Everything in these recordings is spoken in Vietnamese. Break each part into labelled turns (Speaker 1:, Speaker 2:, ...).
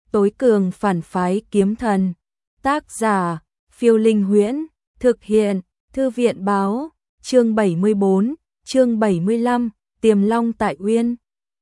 Speaker 1: tối cường phản phái kiếm thần. Tác giả, Phiêu Linh Huyễn, thực hiện, Thư viện báo, chương 74, chương 75, Tiềm Long tại Uyên.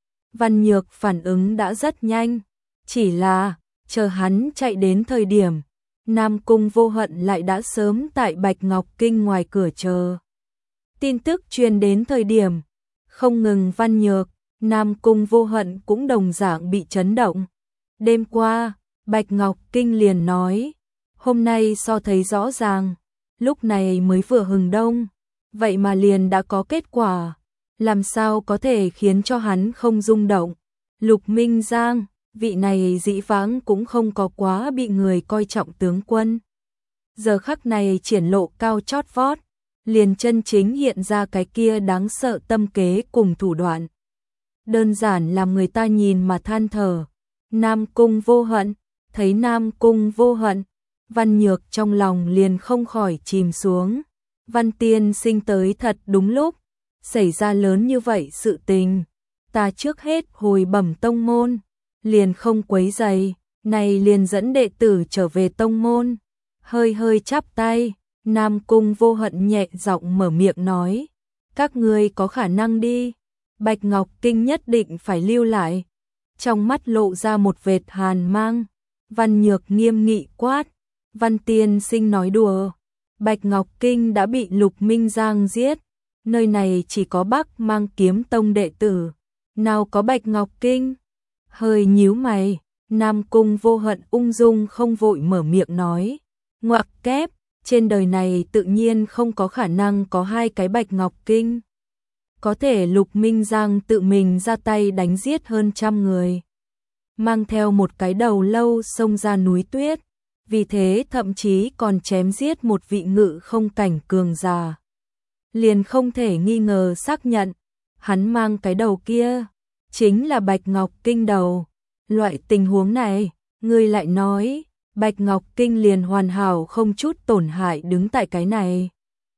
Speaker 1: Văn Nhược phản ứng đã rất nhanh, chỉ là, chờ hắn chạy đến thời điểm, Nam Cung Vô Hận lại đã sớm tại Bạch Ngọc Kinh ngoài cửa chờ. Tin tức truyền đến thời điểm, không ngừng Văn Nhược, Nam Cung Vô Hận cũng đồng dạng bị chấn động. Đêm qua, Bạch Ngọc Kinh liền nói, hôm nay so thấy rõ ràng, lúc này mới vừa hừng đông, vậy mà liền đã có kết quả, làm sao có thể khiến cho hắn không rung động. Lục Minh Giang, vị này dĩ vãng cũng không có quá bị người coi trọng tướng quân. Giờ khắc này triển lộ cao chót vót, liền chân chính hiện ra cái kia đáng sợ tâm kế cùng thủ đoạn. Đơn giản làm người ta nhìn mà than thở. Nam Cung Vô Hận, thấy Nam Cung Vô Hận, Văn Nhược trong lòng liền không khỏi chìm xuống. Văn tiên sinh tới thật đúng lúc, xảy ra lớn như vậy sự tình. Ta trước hết hồi bẩm tông môn, liền không quấy rầy, này liền dẫn đệ tử trở về tông môn. Hơi hơi chắp tay, Nam Cung Vô Hận nhẹ giọng mở miệng nói, các ngươi có khả năng đi, Bạch Ngọc Kinh nhất định phải lưu lại. Trong mắt lộ ra một vệt hàn mang, Văn Nhược nghiêm nghị quát, Văn tiên sinh nói đùa, Bạch Ngọc Kinh đã bị Lục Minh Giang giết, nơi này chỉ có Bắc Mang Kiếm Tông đệ tử, nào có Bạch Ngọc Kinh. Hơi nhíu mày, Nam Cung Vô Hận ung dung không vội mở miệng nói, ngoặc kép, trên đời này tự nhiên không có khả năng có hai cái Bạch Ngọc Kinh. Có thể Lục Minh Giang tự mình ra tay đánh giết hơn 100 người, mang theo một cái đầu lâu xông ra núi tuyết, vì thế thậm chí còn chém giết một vị ngự không cảnh cường giả. Liền không thể nghi ngờ xác nhận, hắn mang cái đầu kia, chính là Bạch Ngọc Kinh đầu. Loại tình huống này, người lại nói, Bạch Ngọc Kinh liền hoàn hảo không chút tổn hại đứng tại cái này.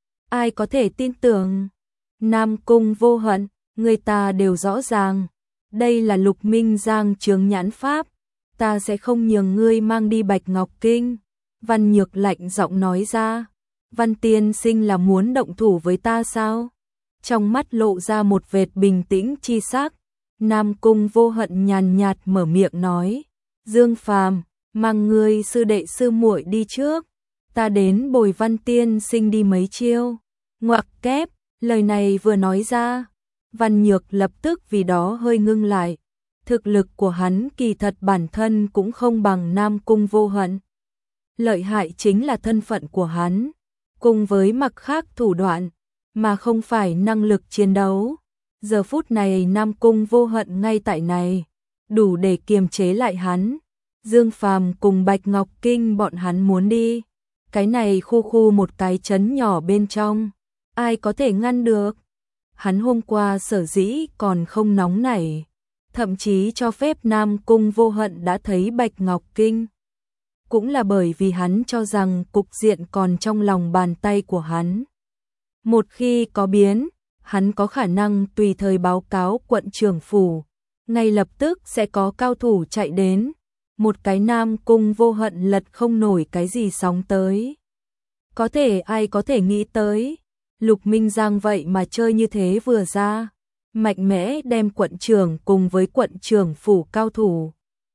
Speaker 1: Ai có thể tin tưởng? Nam Cung Vô Hận, người ta đều rõ ràng, đây là Lục Minh Giang chướng nhãn pháp, ta sẽ không nhường ngươi mang đi Bạch Ngọc Kinh. Văn Nhược lạnh giọng nói ra, Văn tiên sinh là muốn động thủ với ta sao? Trong mắt lộ ra một vệt bình tĩnh chi sắc, Nam Cung Vô Hận nhàn nhạt mở miệng nói, Dương Phàm, mang ngươi sư đệ sư muội đi trước, ta đến bồi Văn tiên sinh đi mấy chiêu. Ngoặc kép, lời này vừa nói ra, Văn Nhược lập tức vì đó hơi ngưng lại. Thực lực của hắn kỳ thật bản thân cũng không bằng Nam Cung Vô Hận. Lợi hại chính là thân phận của hắn, cùng với mặt khác thủ đoạn, mà không phải năng lực chiến đấu. Giờ phút này Nam Cung Vô Hận ngay tại này, đủ để kiềm chế lại hắn. Dương Phàm cùng Bạch Ngọc Kinh bọn hắn muốn đi, cái này khu một cái trấn nhỏ bên trong, ai có thể ngăn được? Hắn hôm qua sở dĩ còn không nóng nảy, thậm chí cho phép Nam Cung Vô Hận đã thấy Bạch Ngọc Kinh, cũng là bởi vì hắn cho rằng cục diện còn trong lòng bàn tay của hắn. Một khi có biến, hắn có khả năng tùy thời báo cáo quận trưởng phủ, ngay lập tức sẽ có cao thủ chạy đến, một cái Nam Cung Vô Hận lật không nổi cái gì sóng tới. Có thể ai có thể nghĩ tới, Lục Minh Giang vậy mà chơi như thế vừa ra, mạnh mẽ đem quận trưởng cùng với quận trưởng phủ cao thủ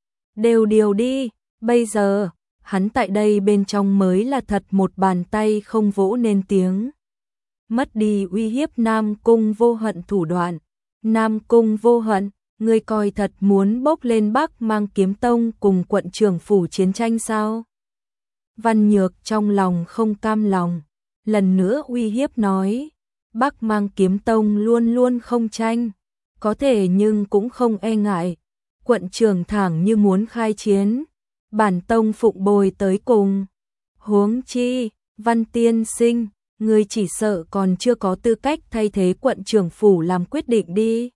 Speaker 1: đều điều đi, bây giờ, hắn tại đây bên trong mới là thật một bàn tay không vỗ nên tiếng. Mất đi uy hiếp Nam Cung Vô Hận thủ đoạn, Nam Cung Vô Hận, ngươi coi thật muốn bốc lên Bắc Mang Kiếm Tông cùng quận trưởng phủ chiến tranh sao? Văn Nhược trong lòng không cam lòng, lần nữa uy hiếp nói, Bắc Mang Kiếm Tông luôn luôn không tranh, có thể nhưng cũng không e ngại, quận trưởng thẳng như muốn khai chiến, bản tông phụng bồi tới cùng. Huống chi, Văn tiên sinh, ngươi chỉ sợ còn chưa có tư cách thay thế quận trưởng phủ làm quyết định đi.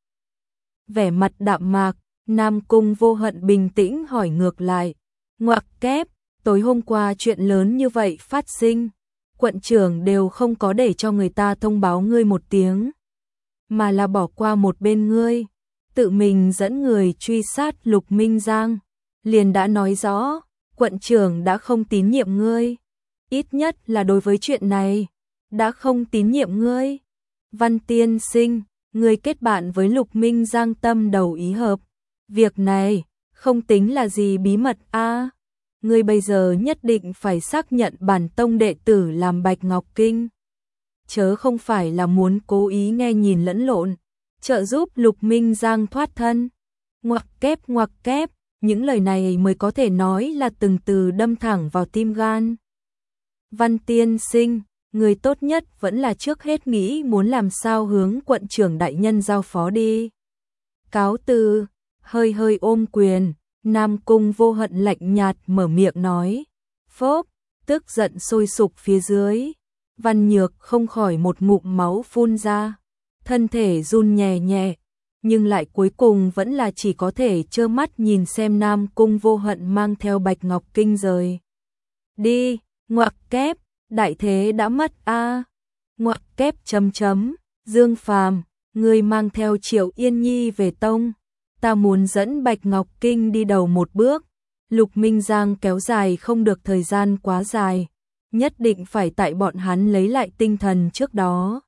Speaker 1: Vẻ mặt đạm mạc, Nam Cung Vô Hận bình tĩnh hỏi ngược lại, ngoặc kép, tối hôm qua chuyện lớn như vậy phát sinh, quận trưởng đều không có để cho người ta thông báo ngươi một tiếng, mà là bỏ qua một bên ngươi, tự mình dẫn người truy sát Lục Minh Giang. liền đã nói rõ, quận trưởng đã không tín nhiệm ngươi. Ít nhất là đối với chuyện này, đã không tín nhiệm ngươi. Văn tiên sinh, ngươi kết bạn với Lục Minh Giang tâm đầu ý hợp. Việc này, không tính là gì bí mật a. Ngươi bây giờ nhất định phải xác nhận bản tông đệ tử làm Bạch Ngọc Kinh. Chớ không phải là muốn cố ý nghe nhìn lẫn lộn, trợ giúp Lục Minh Giang thoát thân. Ngoặc kép, những lời này mới có thể nói là từng từ đâm thẳng vào tim gan. Văn tiên sinh, người tốt nhất vẫn là trước hết nghĩ muốn làm sao hướng quận trưởng đại nhân giao phó đi. Cáo từ, hơi ôm quyền, Nam Cung Vô Hận lạnh nhạt mở miệng nói. Phốp, tức giận sôi sục phía dưới. Văn Nhược không khỏi một ngụm máu phun ra, thân thể run nhẹ nhẹ, nhưng lại cuối cùng vẫn là chỉ có thể trơ mắt nhìn xem Nam Cung Vô Hận mang theo Bạch Ngọc Kinh rời đi. Ngoặc kép, đại thế đã mất a. Ngoặc kép chấm, Dương Phàm, ngươi mang theo Triệu Yên Nhi về tông, ta muốn dẫn Bạch Ngọc Kinh đi đầu một bước. Lục Minh Giang kéo dài không được thời gian quá dài, nhất định phải tại bọn hắn lấy lại tinh thần trước đó,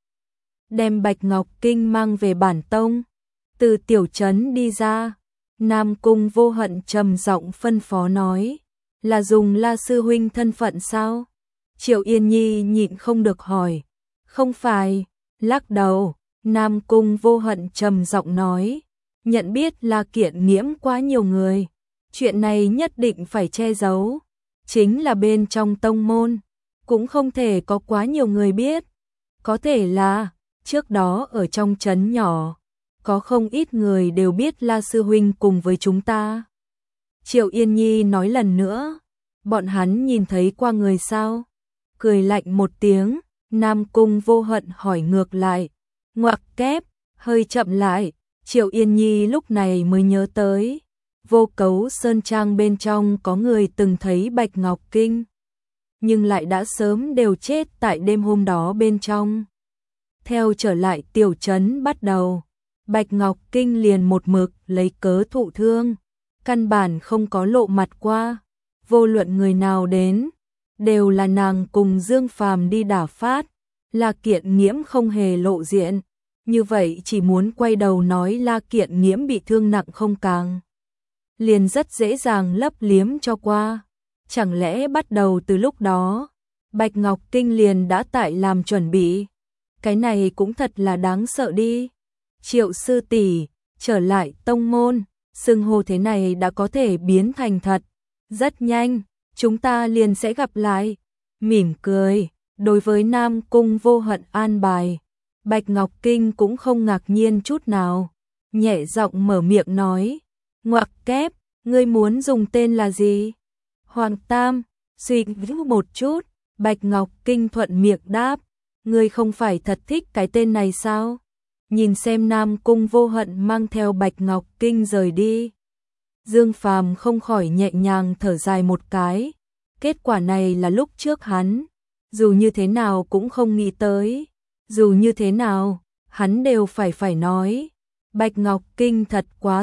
Speaker 1: đem Bạch Ngọc Kinh mang về bản tông. Từ tiểu trấn đi ra, Nam Cung Vô Hận trầm giọng phân phó nói, là dùng La sư huynh thân phận sao? Triệu Yên Nhi nhịn không được hỏi. Không phải, lắc đầu, Nam Cung Vô Hận trầm giọng nói, nhận biết La Kiện Nghiễm quá nhiều người, chuyện này nhất định phải che giấu, chính là bên trong tông môn, cũng không thể có quá nhiều người biết, có thể là, trước đó ở trong trấn nhỏ, có không ít người đều biết La sư huynh cùng với chúng ta. Triệu Yên Nhi nói lần nữa, bọn hắn nhìn thấy qua người sao? Cười lạnh một tiếng, Nam Cung Vô Hận hỏi ngược lại. Ngoặc kép, hơi chậm lại, Triệu Yên Nhi lúc này mới nhớ tới. Vô Cấu Sơn Trang bên trong có người từng thấy Bạch Ngọc Kinh, nhưng lại đã sớm đều chết tại đêm hôm đó bên trong. Theo trở lại tiểu trấn bắt đầu, Bạch Ngọc Kinh liền một mực lấy cớ thụ thương, căn bản không có lộ mặt qua, vô luận người nào đến, đều là nàng cùng Dương Phàm đi đả phát, La Kiện Nghiễm không hề lộ diện, như vậy chỉ muốn quay đầu nói La Kiện Nghiễm bị thương nặng không càng, liền rất dễ dàng lấp liếm cho qua. Chẳng lẽ bắt đầu từ lúc đó, Bạch Ngọc Kinh liền đã tại làm chuẩn bị, cái này cũng thật là đáng sợ đi. Triệu sư tỷ, trở lại tông môn, xưng hô thế này đã có thể biến thành thật, rất nhanh, chúng ta liền sẽ gặp lại. Mỉm cười, đối với Nam Cung Vô Hận an bài, Bạch Ngọc Kinh cũng không ngạc nhiên chút nào, nhẹ giọng mở miệng nói, ngoặc kép, ngươi muốn dùng tên là gì? Hoàng Tam, suy nghĩ một chút, Bạch Ngọc Kinh thuận miệng đáp, ngươi không phải thật thích cái tên này sao? Nhìn xem Nam Cung Vô Hận mang theo Bạch Ngọc Kinh rời đi, Dương Phàm không khỏi nhẹ nhàng thở dài một cái. Kết quả này là lúc trước hắn, dù như thế nào cũng không nghĩ tới, dù như thế nào, hắn đều phải nói, Bạch Ngọc Kinh thật quá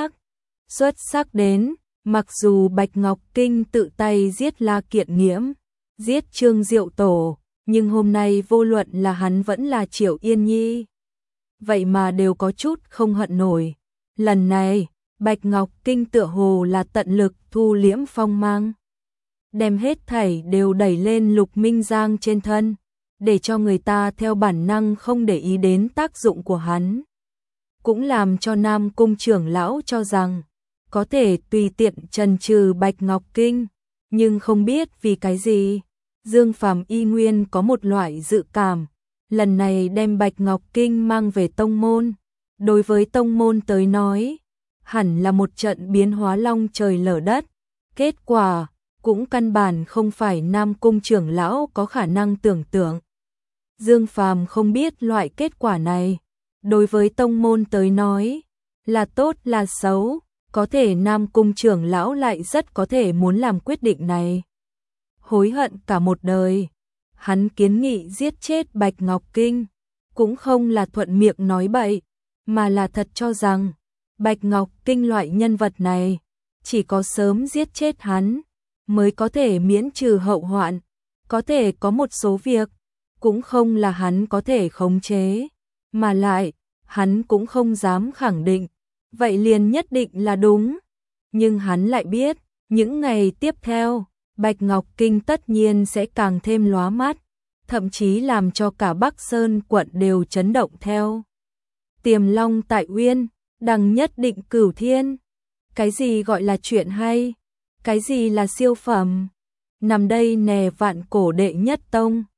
Speaker 1: xuất sắc đến, mặc dù Bạch Ngọc Kinh tự tay giết La Kiện Nghiễm, giết Trương Diệu Tổ, nhưng hôm nay vô luận là hắn vẫn là Triệu Yên Nhi, vậy mà đều có chút không hận nổi. Lần này, Bạch Ngọc Kinh tựa hồ là tận lực thu liễm phong mang, đem hết thảy đều đẩy lên Lục Minh Giang trên thân, để cho người ta theo bản năng không để ý đến tác dụng của hắn. Cũng làm cho Nam Cung trưởng lão cho rằng, có thể tùy tiện trần trừ Bạch Ngọc Kinh, nhưng không biết vì cái gì, Dương Phàm y nguyên có một loại dự cảm, lần này đem Bạch Ngọc Kinh mang về tông môn, đối với tông môn tới nói, hẳn là một trận biến hóa long trời lở đất, kết quả cũng căn bản không phải Nam Cung trưởng lão có khả năng tưởng tượng. Dương Phàm không biết loại kết quả này, đối với tông môn tới nói, là tốt là xấu, có thể Nam Cung trưởng lão lại rất có thể muốn làm quyết định này. Hối hận cả một đời, hắn kiến nghị giết chết Bạch Ngọc Kinh, cũng không là thuận miệng nói bậy, mà là thật cho rằng, Bạch Ngọc Kinh loại nhân vật này, chỉ có sớm giết chết hắn mới có thể miễn trừ hậu hoạn, có thể có một số việc cũng không là hắn có thể khống chế, mà lại hắn cũng không dám khẳng định, vậy liền nhất định là đúng. Nhưng hắn lại biết, những ngày tiếp theo, Bạch Ngọc Kinh tất nhiên sẽ càng thêm lóa mắt, thậm chí làm cho cả Bắc Sơn quận đều chấn động theo. Tiềm Long tại Uyên, đằng nhất định cửu thiên. Cái gì gọi là chuyện hay? Cái gì là siêu phẩm? Nằm đây nè vạn cổ đệ nhất tông.